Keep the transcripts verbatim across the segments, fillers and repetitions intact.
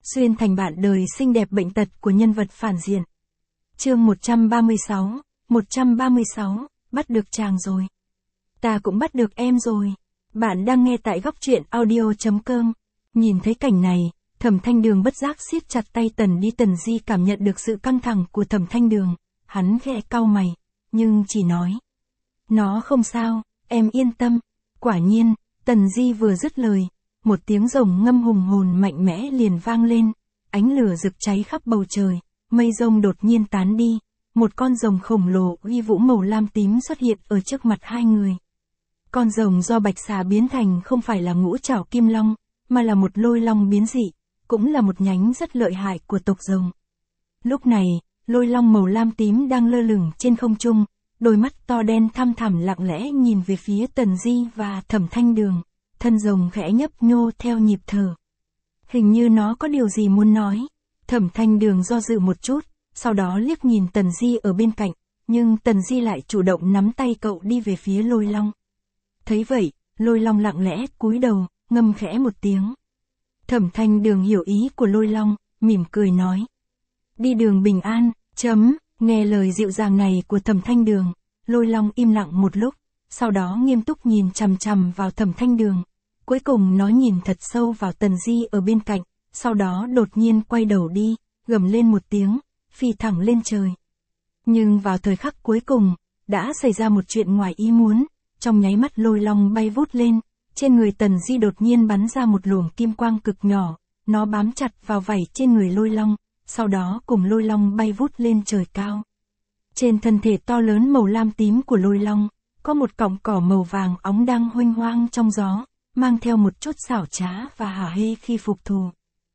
xuyên thành bạn đời xinh đẹp bệnh tật của nhân vật phản diện. Chương một trăm ba mươi sáu, một trăm ba mươi sáu, bắt được chàng rồi. Ta cũng bắt được em rồi. Bạn đang nghe tại góc truyện audio chấm com. Nhìn thấy cảnh này, Thẩm Thanh Đường bất giác siết chặt tay Tần Đi. Tần Di cảm nhận được sự căng thẳng của Thẩm Thanh Đường, hắn khẽ cau mày, nhưng chỉ nói: "Nó không sao, em yên tâm." Quả nhiên, Tần Di vừa dứt lời, một tiếng rồng ngâm hùng hồn mạnh mẽ liền vang lên, ánh lửa rực cháy khắp bầu trời, mây rông đột nhiên tán đi, một con rồng khổng lồ uy vũ màu lam tím xuất hiện ở trước mặt hai người. Con rồng do bạch xà biến thành không phải là ngũ trảo kim long, mà là một lôi long biến dị, cũng là một nhánh rất lợi hại của tộc rồng. Lúc này, lôi long màu lam tím đang lơ lửng trên không trung, đôi mắt to đen thăm thẳm lặng lẽ nhìn về phía Tần Di và Thẩm Thanh Đường, thân rồng khẽ nhấp nhô theo nhịp thở. Hình như nó có điều gì muốn nói. Thẩm Thanh Đường do dự một chút, sau đó liếc nhìn Tần Di ở bên cạnh, nhưng Tần Di lại chủ động nắm tay cậu đi về phía lôi long. Thấy vậy, lôi long lặng lẽ cúi đầu, ngâm khẽ một tiếng. Thẩm Thanh Đường hiểu ý của lôi long, mỉm cười nói: "Đi đường bình an." Chấm, nghe lời dịu dàng này của Thẩm Thanh Đường, lôi long im lặng một lúc, sau đó nghiêm túc nhìn chằm chằm vào Thẩm Thanh Đường. Cuối cùng nó nhìn thật sâu vào Tần Di ở bên cạnh, sau đó đột nhiên quay đầu đi, gầm lên một tiếng, phi thẳng lên trời. Nhưng vào thời khắc cuối cùng, đã xảy ra một chuyện ngoài ý muốn, trong nháy mắt lôi long bay vút lên, trên người Tần Di đột nhiên bắn ra một luồng kim quang cực nhỏ, nó bám chặt vào vảy trên người lôi long, sau đó cùng lôi long bay vút lên trời cao. Trên thân thể to lớn màu lam tím của lôi long, có một cọng cỏ màu vàng óng đang huênh hoang trong gió, mang theo một chút xảo trá và hả hê khi phục thù.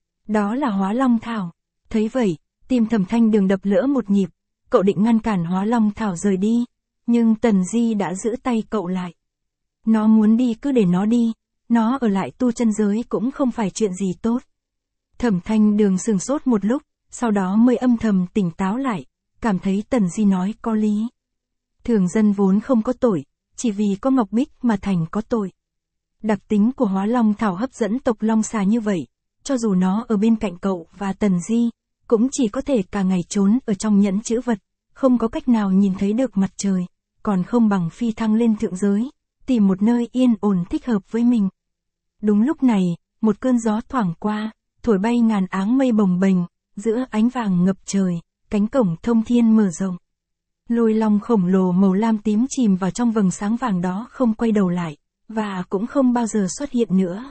Đó là Hóa Long Thảo. Thấy vậy, tim Thẩm Thanh Đường đập lỡ một nhịp, cậu định ngăn cản Hóa Long Thảo rời đi, nhưng Tần Di đã giữ tay cậu lại. Nó muốn đi cứ để nó đi, nó ở lại tu chân giới cũng không phải chuyện gì tốt. Thẩm Thanh Đường sửng sốt một lúc, sau đó mới âm thầm tỉnh táo lại, cảm thấy Tần Di nói có lý. Thường dân vốn không có tội, chỉ vì có ngọc bích mà thành có tội. Đặc tính của Hóa Long Thảo hấp dẫn tộc Long Xà như vậy, cho dù nó ở bên cạnh cậu và Tần Di, cũng chỉ có thể cả ngày trốn ở trong nhẫn chữ vật, không có cách nào nhìn thấy được mặt trời, còn không bằng phi thăng lên thượng giới, tìm một nơi yên ổn thích hợp với mình. Đúng lúc này, một cơn gió thoảng qua, thổi bay ngàn áng mây bồng bềnh, giữa ánh vàng ngập trời, cánh cổng thông thiên mở rộng. Lôi long khổng lồ màu lam tím chìm vào trong vầng sáng vàng đó không quay đầu lại, và cũng không bao giờ xuất hiện nữa.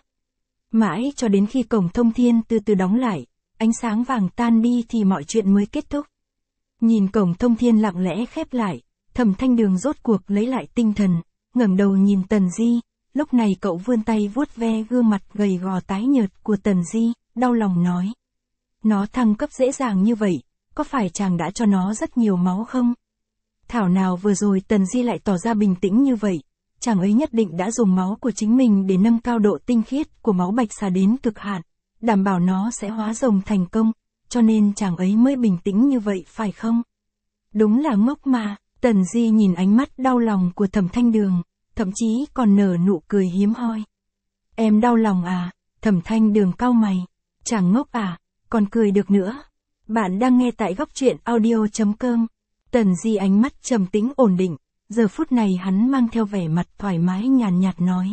Mãi cho đến khi cổng thông thiên từ từ đóng lại, ánh sáng vàng tan đi thì mọi chuyện mới kết thúc. Nhìn cổng thông thiên lặng lẽ khép lại, Thẩm Thanh Đường rốt cuộc lấy lại tinh thần, ngẩng đầu nhìn Tần Di, lúc này cậu vươn tay vuốt ve gương mặt gầy gò tái nhợt của Tần Di, đau lòng nói: "Nó thăng cấp dễ dàng như vậy, có phải chàng đã cho nó rất nhiều máu không?" Thảo nào vừa rồi Tần Di lại tỏ ra bình tĩnh như vậy, chàng ấy nhất định đã dùng máu của chính mình để nâng cao độ tinh khiết của máu bạch xà đến cực hạn, đảm bảo nó sẽ hóa rồng thành công, cho nên chàng ấy mới bình tĩnh như vậy phải không? Đúng là ngốc mà. Tần Di nhìn ánh mắt đau lòng của Thẩm Thanh Đường, thậm chí còn nở nụ cười hiếm hoi. "Em đau lòng à?" Thẩm Thanh Đường cau mày. "Chàng ngốc à, còn cười được nữa." Bạn đang nghe tại góc truyện audio chấm com. Tần Di ánh mắt trầm tĩnh ổn định, giờ phút này hắn mang theo vẻ mặt thoải mái nhàn nhạt nói: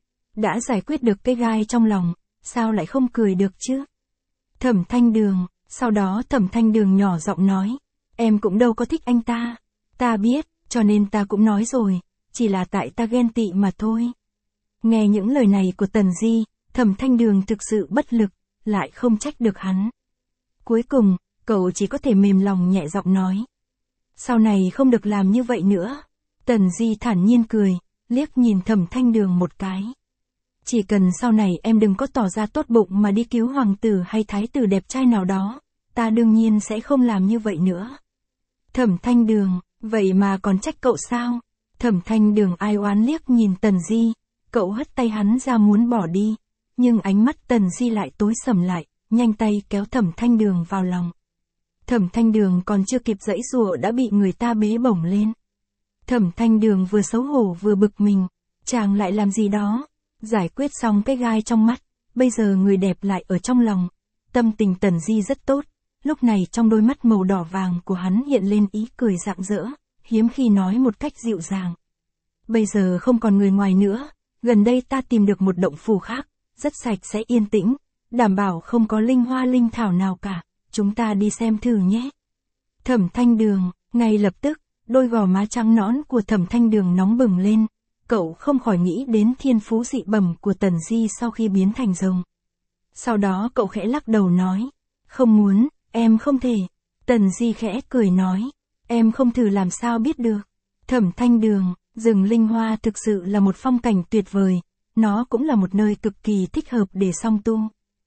"Đã giải quyết được cái gai trong lòng, sao lại không cười được chứ?" Thẩm Thanh Đường, sau đó Thẩm Thanh Đường nhỏ giọng nói: "Em cũng đâu có thích anh ta. Ta biết, cho nên ta cũng nói rồi, chỉ là tại ta ghen tị mà thôi." Nghe những lời này của Tần Di, Thẩm Thanh Đường thực sự bất lực, lại không trách được hắn. Cuối cùng, cậu chỉ có thể mềm lòng nhẹ giọng nói: "Sau này không được làm như vậy nữa." Tần Di thản nhiên cười, liếc nhìn Thẩm Thanh Đường một cái. "Chỉ cần sau này em đừng có tỏ ra tốt bụng mà đi cứu hoàng tử hay thái tử đẹp trai nào đó, ta đương nhiên sẽ không làm như vậy nữa." Thẩm Thanh Đường, vậy mà còn trách cậu sao? Thẩm Thanh Đường ai oán liếc nhìn Tần Di, cậu hất tay hắn ra muốn bỏ đi, nhưng ánh mắt Tần Di lại tối sầm lại, nhanh tay kéo Thẩm Thanh Đường vào lòng. Thẩm Thanh Đường còn chưa kịp giãy giụa đã bị người ta bế bổng lên. Thẩm Thanh Đường vừa xấu hổ vừa bực mình, chàng lại làm gì đó, giải quyết xong cái gai trong mắt, bây giờ người đẹp lại ở trong lòng. tâm tình Tần Di rất tốt, lúc này trong đôi mắt màu đỏ vàng của hắn hiện lên ý cười rạng rỡ, hiếm khi nói một cách dịu dàng. Bây giờ không còn người ngoài nữa, gần đây ta tìm được một động phủ khác, rất sạch sẽ yên tĩnh, đảm bảo không có linh hoa linh thảo nào cả, chúng ta đi xem thử nhé. Thẩm Thanh Đường, ngay lập tức, đôi gò má trắng nõn của Thẩm Thanh Đường nóng bừng lên, cậu không khỏi nghĩ đến thiên phú dị bẩm của Tần Di sau khi biến thành rồng. Sau đó cậu khẽ lắc đầu nói, không muốn, em không thể. Tần Di khẽ cười nói, em không thử làm sao biết được. Thẩm Thanh Đường, rừng linh hoa thực sự là một phong cảnh tuyệt vời, nó cũng là một nơi cực kỳ thích hợp để song tu.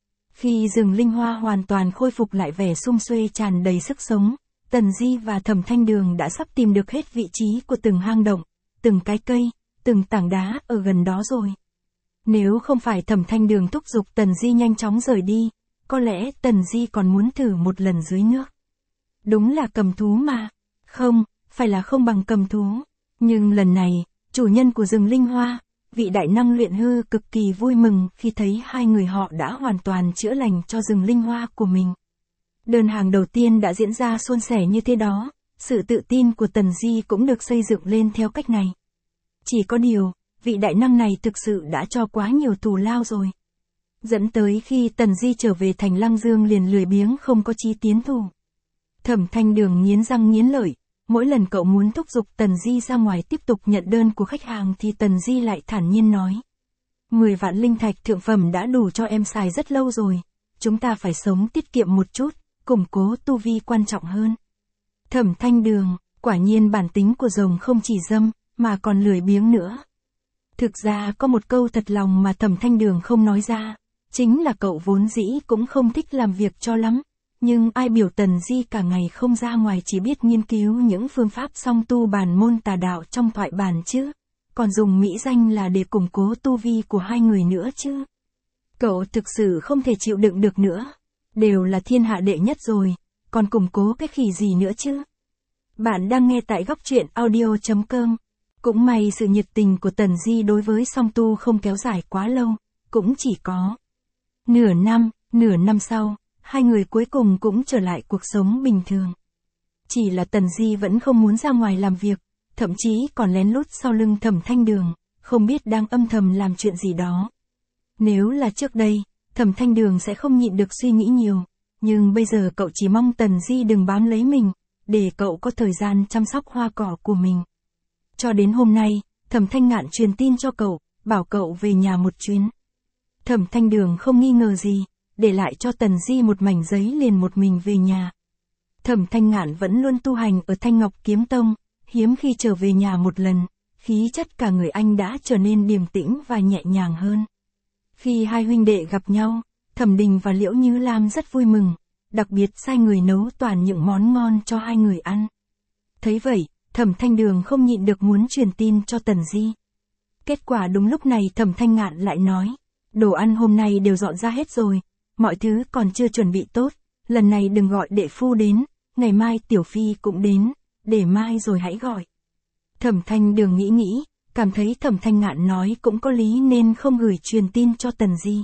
Khi rừng linh hoa hoàn toàn khôi phục lại vẻ sum suê tràn đầy sức sống, Tần Di và Thẩm Thanh Đường đã sắp tìm được hết vị trí của từng hang động, từng cái cây, từng tảng đá ở gần đó rồi. Nếu không phải Thẩm Thanh Đường thúc giục Tần Di nhanh chóng rời đi, có lẽ Tần Di còn muốn thử một lần dưới nước. Đúng là cầm thú mà. Không, phải là không bằng cầm thú. Nhưng lần này, chủ nhân của rừng linh hoa, vị đại năng luyện hư cực kỳ vui mừng khi thấy hai người họ đã hoàn toàn chữa lành cho rừng linh hoa của mình. Đơn hàng đầu tiên đã diễn ra suôn sẻ như thế đó, sự tự tin của Tần Di cũng được xây dựng lên theo cách này. Chỉ có điều, vị đại năng này thực sự đã cho quá nhiều thù lao rồi. Dẫn tới khi Tần Di trở về thành Lăng Dương liền lười biếng không có chí tiến thủ. Thẩm Thanh Đường nghiến răng nghiến lợi, mỗi lần cậu muốn thúc giục Tần Di ra ngoài tiếp tục nhận đơn của khách hàng thì Tần Di lại thản nhiên nói. mười vạn linh thạch thượng phẩm đã đủ cho em xài rất lâu rồi, chúng ta phải sống tiết kiệm một chút, củng cố tu vi quan trọng hơn. Thẩm Thanh Đường, quả nhiên bản tính của rồng không chỉ dâm, mà còn lười biếng nữa. Thực ra có một câu thật lòng mà Thẩm Thanh Đường không nói ra, chính là cậu vốn dĩ cũng không thích làm việc cho lắm, nhưng ai biểu Tần Di cả ngày không ra ngoài chỉ biết nghiên cứu những phương pháp song tu bản môn tà đạo trong thoại bản chứ, còn dùng mỹ danh là để củng cố tu vi của hai người nữa chứ. Cậu thực sự không thể chịu đựng được nữa, đều là thiên hạ đệ nhất rồi, còn củng cố cái khỉ gì nữa chứ. Bạn đang nghe tại góc truyện audio chấm com. Cũng may sự nhiệt tình của Tần Di đối với song tu không kéo dài quá lâu, cũng chỉ có nửa năm, nửa năm sau, hai người cuối cùng cũng trở lại cuộc sống bình thường. Chỉ là Tần Di vẫn không muốn ra ngoài làm việc, thậm chí còn lén lút sau lưng Thẩm Thanh Đường, không biết đang âm thầm làm chuyện gì đó. Nếu là trước đây, Thẩm Thanh Đường sẽ không nhịn được suy nghĩ nhiều, nhưng bây giờ cậu chỉ mong Tần Di đừng bám lấy mình, để cậu có thời gian chăm sóc hoa cỏ của mình. Cho đến hôm nay, Thẩm Thanh Ngạn truyền tin cho cậu, bảo cậu về nhà một chuyến. Thẩm Thanh Đường không nghi ngờ gì, để lại cho Tần Di một mảnh giấy liền một mình về nhà. Thẩm Thanh Ngạn vẫn luôn tu hành ở Thanh Ngọc Kiếm Tông, hiếm khi trở về nhà một lần, khí chất cả người anh đã trở nên điềm tĩnh và nhẹ nhàng hơn. Khi hai huynh đệ gặp nhau, Thẩm Đình và Liễu Như Lam rất vui mừng, đặc biệt sai người nấu toàn những món ngon cho hai người ăn. Thấy vậy, Thẩm Thanh Đường không nhịn được muốn truyền tin cho Tần Di. Kết quả đúng lúc này Thẩm Thanh Ngạn lại nói, đồ ăn hôm nay đều dọn ra hết rồi, mọi thứ còn chưa chuẩn bị tốt, lần này đừng gọi đệ phu đến, ngày mai Tiểu Phi cũng đến, để mai rồi hãy gọi. Thẩm Thanh Đường nghĩ nghĩ, cảm thấy Thẩm Thanh Ngạn nói cũng có lý nên không gửi truyền tin cho Tần Di.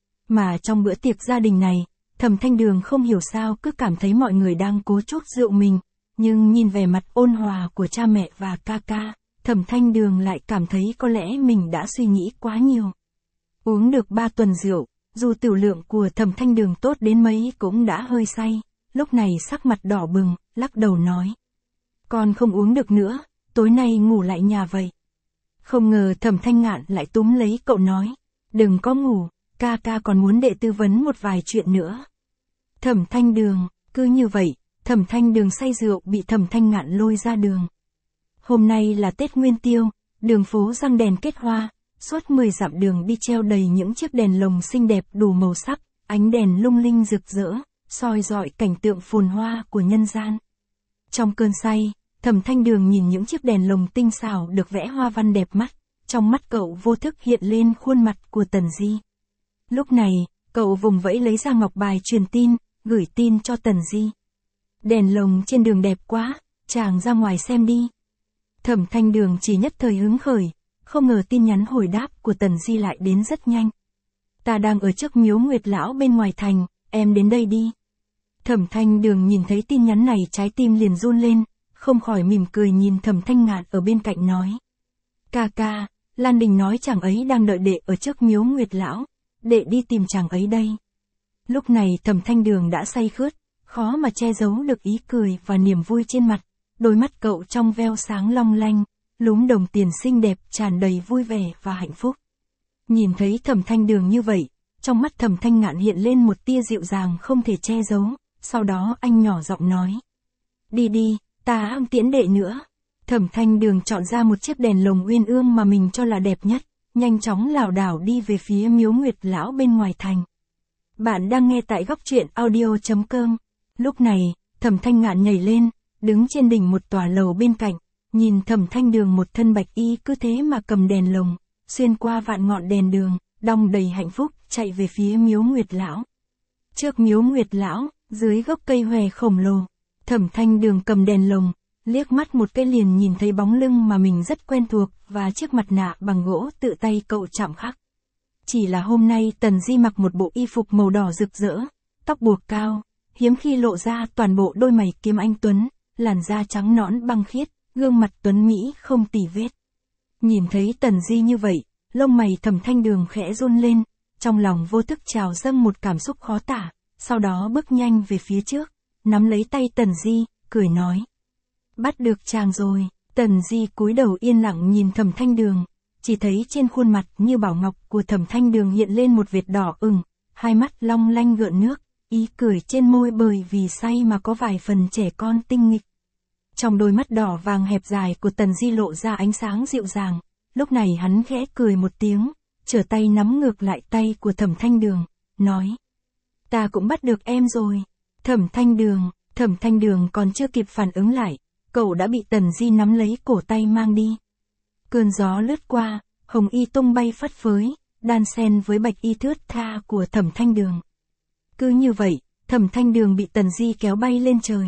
Mà trong bữa tiệc gia đình này, Thẩm Thanh Đường không hiểu sao cứ cảm thấy mọi người đang cố chuốc rượu mình, nhưng nhìn vẻ mặt ôn hòa của cha mẹ và ca ca, Thẩm Thanh Đường lại cảm thấy có lẽ mình đã suy nghĩ quá nhiều. Uống được ba tuần rượu, dù tiểu lượng của Thẩm Thanh Đường tốt đến mấy cũng đã hơi say, lúc này sắc mặt đỏ bừng, lắc đầu nói. Con không uống được nữa, tối nay ngủ lại nhà vậy. Không ngờ Thẩm Thanh Ngạn lại túm lấy cậu nói, đừng có ngủ, ca ca còn muốn đệ tư vấn một vài chuyện nữa. Thẩm Thanh Đường, cứ như vậy, Thẩm Thanh Đường say rượu bị Thẩm Thanh Ngạn lôi ra đường. Hôm nay là Tết Nguyên Tiêu, đường phố răng đèn kết hoa, suốt mười dặm đường đi treo đầy những chiếc đèn lồng xinh đẹp đủ màu sắc, ánh đèn lung linh rực rỡ, soi rọi cảnh tượng phồn hoa của nhân gian. Trong cơn say, Thẩm Thanh Đường nhìn những chiếc đèn lồng tinh xảo được vẽ hoa văn đẹp mắt, trong mắt cậu vô thức hiện lên khuôn mặt của Tần Di. Lúc này, cậu vùng vẫy lấy ra ngọc bài truyền tin, gửi tin cho Tần Di. Đèn lồng trên đường đẹp quá, chàng ra ngoài xem đi. Thẩm Thanh Đường chỉ nhất thời hứng khởi, không ngờ tin nhắn hồi đáp của Tần Di lại đến rất nhanh. Ta đang ở trước miếu Nguyệt Lão bên ngoài thành, em đến đây đi. Thẩm Thanh Đường nhìn thấy tin nhắn này trái tim liền run lên, không khỏi mỉm cười nhìn Thẩm Thanh Ngạn ở bên cạnh nói. Ca ca, Lan Đình nói chàng ấy đang đợi đệ ở trước miếu Nguyệt Lão, đệ đi tìm chàng ấy đây. Lúc này Thẩm Thanh Đường đã say khướt, khó mà che giấu được ý cười và niềm vui trên mặt, đôi mắt cậu trong veo sáng long lanh, lúm đồng tiền xinh đẹp tràn đầy vui vẻ và hạnh phúc. Nhìn thấy Thẩm Thanh Đường như vậy, trong mắt Thẩm Thanh Ngạn hiện lên một tia dịu dàng không thể che giấu, sau đó anh nhỏ giọng nói. Đi đi, ta không tiễn đệ nữa. Thẩm Thanh Đường chọn ra một chiếc đèn lồng uyên ương mà mình cho là đẹp nhất, nhanh chóng lảo đảo đi về phía miếu Nguyệt Lão bên ngoài thành. Bạn đang nghe tại góc truyện audio chấm com. Lúc này, Thẩm Thanh Ngạn nhảy lên, đứng trên đỉnh một tòa lầu bên cạnh, nhìn Thẩm Thanh Đường một thân bạch y cứ thế mà cầm đèn lồng, xuyên qua vạn ngọn đèn đường, đong đầy hạnh phúc, chạy về phía miếu Nguyệt Lão. Trước miếu Nguyệt Lão, dưới gốc cây hòe khổng lồ, Thẩm Thanh Đường cầm đèn lồng, liếc mắt một cái liền nhìn thấy bóng lưng mà mình rất quen thuộc và chiếc mặt nạ bằng gỗ tự tay cậu chạm khắc. Chỉ là hôm nay Tần Di mặc một bộ y phục màu đỏ rực rỡ, tóc buộc cao, hiếm khi lộ ra toàn bộ đôi mày kiếm anh tuấn, làn da trắng nõn băng khiết, gương mặt tuấn mỹ không tì vết. Nhìn thấy Tần Di như vậy, lông mày Thẩm Thanh Đường khẽ run lên, trong lòng vô thức trào dâng một cảm xúc khó tả, sau đó bước nhanh về phía trước, nắm lấy tay Tần Di, cười nói. Bắt được chàng rồi. Tần Di cúi đầu yên lặng nhìn Thẩm Thanh Đường, chỉ thấy trên khuôn mặt như bảo ngọc của Thẩm Thanh Đường hiện lên một vệt đỏ ửng, hai mắt long lanh gợn nước, ý cười trên môi bởi vì say mà có vài phần trẻ con tinh nghịch. Trong đôi mắt đỏ vàng hẹp dài của Tần Di lộ ra ánh sáng dịu dàng, lúc này hắn khẽ cười một tiếng, trở tay nắm ngược lại tay của Thẩm Thanh Đường, nói. Ta cũng bắt được em rồi. Thẩm Thanh Đường, Thẩm Thanh Đường còn chưa kịp phản ứng lại, cậu đã bị Tần Di nắm lấy cổ tay mang đi. Cơn gió lướt qua, hồng y tung bay phất phới, đan xen với bạch y thướt tha của Thẩm Thanh Đường. Cứ như vậy, Thẩm Thanh Đường bị Tần Di kéo bay lên trời.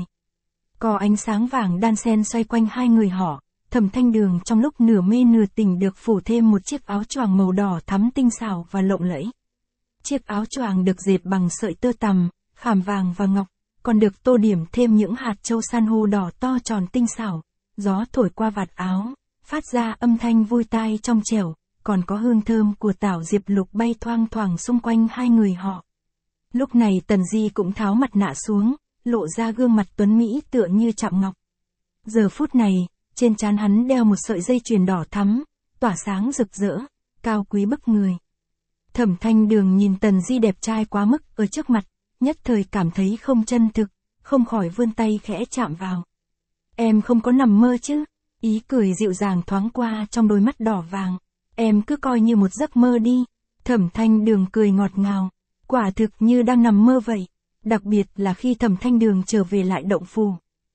Có ánh sáng vàng đan xen xoay quanh hai người họ, Thẩm Thanh Đường trong lúc nửa mê nửa tỉnh được phủ thêm một chiếc áo choàng màu đỏ thắm tinh xảo và lộng lẫy. Chiếc áo choàng được dệt bằng sợi tơ tằm, khảm vàng và ngọc, còn được tô điểm thêm những hạt châu san hô đỏ to tròn tinh xảo. Gió thổi qua vạt áo, phát ra âm thanh vui tai trong trẻo, còn có hương thơm của tảo diệp lục bay thoang thoảng xung quanh hai người họ. Lúc này Tần Di cũng tháo mặt nạ xuống, lộ ra gương mặt tuấn mỹ tựa như chạm ngọc. Giờ phút này, trên trán hắn đeo một sợi dây chuyền đỏ thắm, tỏa sáng rực rỡ, cao quý bức người. Thẩm Thanh Đường nhìn Tần Di đẹp trai quá mức ở trước mặt, nhất thời cảm thấy không chân thực, không khỏi vươn tay khẽ chạm vào. Em không có nằm mơ chứ? Ý cười dịu dàng thoáng qua trong đôi mắt đỏ vàng. Em cứ coi như một giấc mơ đi. Thẩm Thanh Đường cười ngọt ngào, quả thực như đang nằm mơ vậy. Đặc biệt là khi Thẩm Thanh Đường trở về lại động phủ.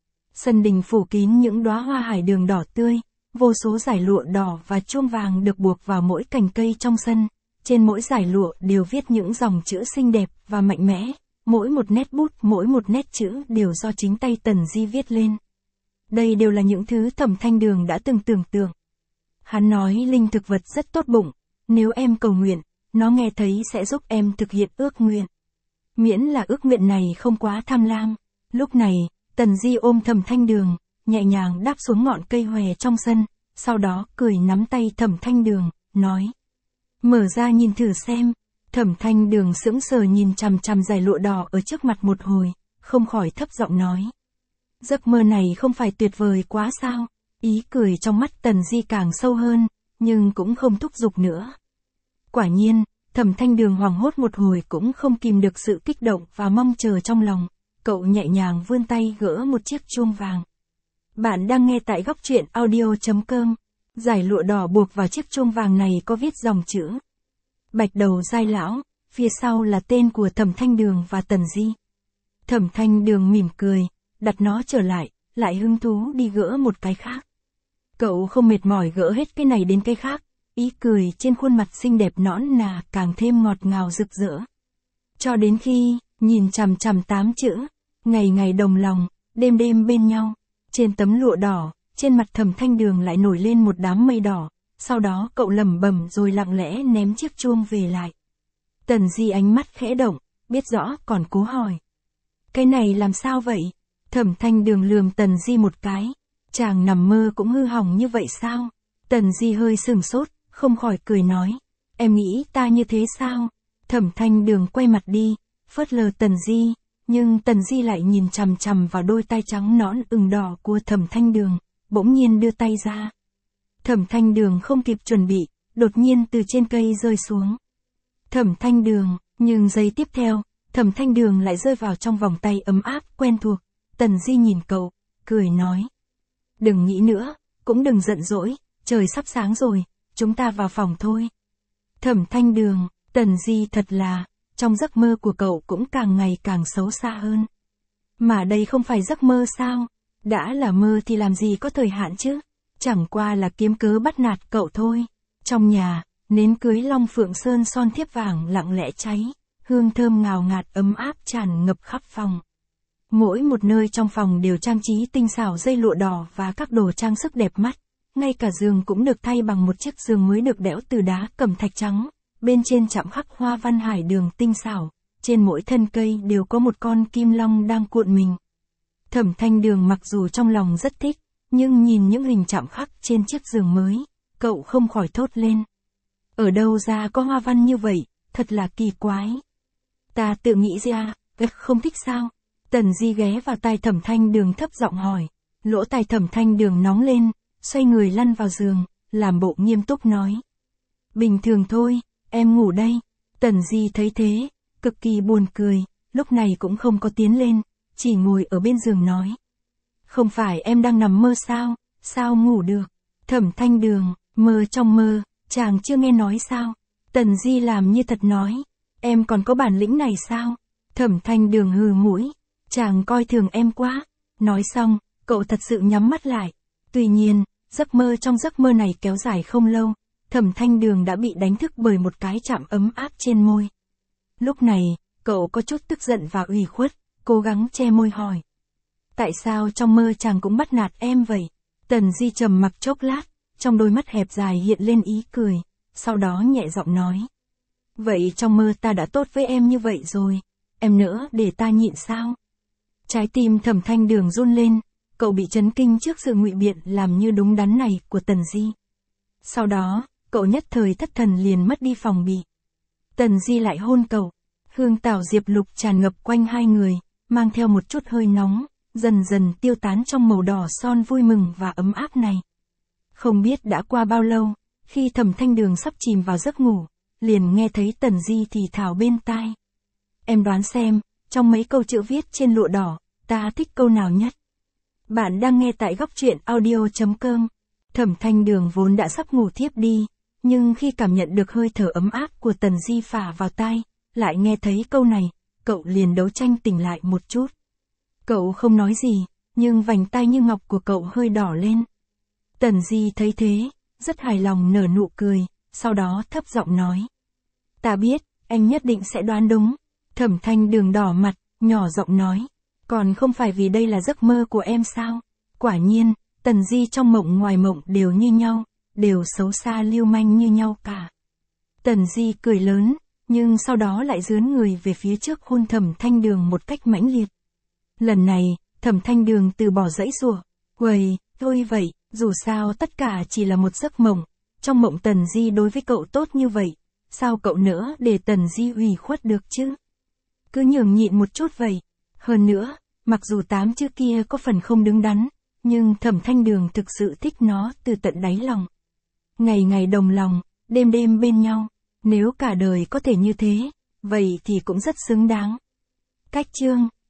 Sân đình phủ kín những đóa hoa hải đường đỏ tươi, vô số dải lụa đỏ và chuông vàng được buộc vào mỗi cành cây trong sân. Trên mỗi dải lụa đều viết những dòng chữ xinh đẹp và mạnh mẽ, mỗi một nét bút, mỗi một nét chữ đều do chính tay Tần Di viết lên. Đây đều là những thứ Thẩm Thanh Đường đã từng tưởng tượng. Hắn nói linh thực vật rất tốt bụng, nếu em cầu nguyện, nó nghe thấy sẽ giúp em thực hiện ước nguyện. Miễn là ước nguyện này không quá tham lam. Lúc này, Tần Di ôm Thẩm Thanh Đường, nhẹ nhàng đáp xuống ngọn cây hòe trong sân, sau đó cười nắm tay Thẩm Thanh Đường, nói. Mở ra nhìn thử xem. Thẩm Thanh Đường sững sờ nhìn chằm chằm dải lụa đỏ ở trước mặt một hồi, không khỏi thấp giọng nói. Giấc mơ này không phải tuyệt vời quá sao? Ý cười trong mắt Tần Di càng sâu hơn, nhưng cũng không thúc giục nữa. Quả nhiên, Thẩm Thanh Đường hoảng hốt một hồi cũng không kìm được sự kích động và mong chờ trong lòng, cậu nhẹ nhàng vươn tay gỡ một chiếc chuông vàng. Bạn đang nghe tại góc truyện audio chấm com. Dải lụa đỏ buộc vào chiếc chuông vàng này có viết dòng chữ. Bạch đầu giai lão, phía sau là tên của Thẩm Thanh Đường và Tần Di. Thẩm Thanh Đường mỉm cười, đặt nó trở lại, lại hứng thú đi gỡ một cái khác. Cậu không mệt mỏi gỡ hết cái này đến cái khác, ý cười trên khuôn mặt xinh đẹp nõn nà càng thêm ngọt ngào rực rỡ. Cho đến khi, nhìn chằm chằm tám chữ, ngày ngày đồng lòng, đêm đêm bên nhau, trên tấm lụa đỏ, trên mặt Thẩm Thanh Đường lại nổi lên một đám mây đỏ, sau đó cậu lẩm bẩm rồi lặng lẽ ném chiếc chuông về lại. Tần Di ánh mắt khẽ động, biết rõ còn cố hỏi. Cái này làm sao vậy? Thẩm Thanh Đường lườm Tần Di một cái. Chàng nằm mơ cũng hư hỏng như vậy sao? Tần Di hơi sừng sốt, không khỏi cười nói. Em nghĩ ta như thế sao? Thẩm Thanh Đường quay mặt đi, phớt lờ Tần Di, nhưng Tần Di lại nhìn chằm chằm vào đôi tay trắng nõn ửng đỏ của Thẩm Thanh Đường, bỗng nhiên đưa tay ra. Thẩm Thanh Đường không kịp chuẩn bị, đột nhiên từ trên cây rơi xuống. Thẩm Thanh Đường, nhưng giây tiếp theo, Thẩm Thanh Đường lại rơi vào trong vòng tay ấm áp quen thuộc. Tần Di nhìn cậu, cười nói. Đừng nghĩ nữa, cũng đừng giận dỗi, trời sắp sáng rồi, chúng ta vào phòng thôi. Thẩm Thanh Đường, Tần Di thật là, trong giấc mơ của cậu cũng càng ngày càng xấu xa hơn. Mà đây không phải giấc mơ sao? Đã là mơ thì làm gì có thời hạn chứ? Chẳng qua là kiếm cớ bắt nạt cậu thôi. Trong nhà, nến cưới Long Phượng Sơn son thiếp vàng lặng lẽ cháy, hương thơm ngào ngạt ấm áp tràn ngập khắp phòng. Mỗi một nơi trong phòng đều trang trí tinh xảo dây lụa đỏ và các đồ trang sức đẹp mắt. Ngay cả giường cũng được thay bằng một chiếc giường mới được đẽo từ đá cẩm thạch trắng. Bên trên chạm khắc hoa văn hải đường tinh xảo. Trên mỗi thân cây đều có một con kim long đang cuộn mình. Thẩm Thanh Đường mặc dù trong lòng rất thích, nhưng nhìn những hình chạm khắc trên chiếc giường mới, cậu không khỏi thốt lên. Ở đâu ra có hoa văn như vậy, thật là kỳ quái. Ta tự nghĩ ra, không thích sao? Tần Di ghé vào tai Thẩm Thanh Đường thấp giọng hỏi. Lỗ tai Thẩm Thanh Đường nóng lên, xoay người lăn vào giường, làm bộ nghiêm túc nói. Bình thường thôi, em ngủ đây. Tần Di thấy thế, cực kỳ buồn cười, lúc này cũng không có tiến lên, chỉ ngồi ở bên giường nói. Không phải em đang nằm mơ sao, sao ngủ được? Thẩm Thanh Đường, mơ trong mơ, chàng chưa nghe nói sao? Tần Di làm như thật nói, em còn có bản lĩnh này sao? Thẩm Thanh Đường hừ mũi, chàng coi thường em quá. Nói xong, cậu thật sự nhắm mắt lại. Tuy nhiên, giấc mơ trong giấc mơ này kéo dài không lâu, Thẩm Thanh Đường đã bị đánh thức bởi một cái chạm ấm áp trên môi. Lúc này, cậu có chút tức giận và ủy khuất, cố gắng che môi hỏi. Tại sao trong mơ chàng cũng bắt nạt em vậy? Tần Di trầm mặc chốc lát, trong đôi mắt hẹp dài hiện lên ý cười, sau đó nhẹ giọng nói. Vậy trong mơ ta đã tốt với em như vậy rồi, em nữa để ta nhịn sao? Trái tim Thẩm Thanh Đường run lên, cậu bị chấn kinh trước sự ngụy biện làm như đúng đắn này của Tần Di. Sau đó, cậu nhất thời thất thần liền mất đi phòng bị. Tần Di lại hôn cậu, hương tảo diệp lục tràn ngập quanh hai người, mang theo một chút hơi nóng, dần dần tiêu tán trong màu đỏ son vui mừng và ấm áp này. Không biết đã qua bao lâu, khi Thẩm Thanh Đường sắp chìm vào giấc ngủ, liền nghe thấy Tần Di thì thào bên tai. Em đoán xem, trong mấy câu chữ viết trên lụa đỏ, ta thích câu nào nhất? Bạn đang nghe tại góc truyện audio chấm com. Thẩm Thanh Đường vốn đã sắp ngủ thiếp đi, nhưng khi cảm nhận được hơi thở ấm áp của Tần Di phả vào tai, lại nghe thấy câu này, cậu liền đấu tranh tỉnh lại một chút. Cậu không nói gì, nhưng vành tai như ngọc của cậu hơi đỏ lên. Tần Di thấy thế, rất hài lòng nở nụ cười, sau đó thấp giọng nói. Ta biết, anh nhất định sẽ đoán đúng. Thẩm Thanh Đường đỏ mặt, nhỏ giọng nói. Còn không phải vì đây là giấc mơ của em sao? Quả nhiên, Tần Di trong mộng ngoài mộng đều như nhau, đều xấu xa lưu manh như nhau cả. Tần Di cười lớn, nhưng sau đó lại dướn người về phía trước hôn Thẩm Thanh Đường một cách mãnh liệt. Lần này, Thẩm Thanh Đường từ bỏ dãy giụa. Uầy, thôi vậy, dù sao tất cả chỉ là một giấc mộng. Trong mộng Tần Di đối với cậu tốt như vậy, sao cậu nữa để Tần Di ủy khuất được chứ? Cứ nhường nhịn một chút vậy. Hơn nữa, mặc dù tám chữ kia có phần không đứng đắn, nhưng Thẩm Thanh Đường thực sự thích nó từ tận đáy lòng. Ngày ngày đồng lòng, đêm đêm bên nhau, nếu cả đời có thể như thế, vậy thì cũng rất xứng đáng. Cách chương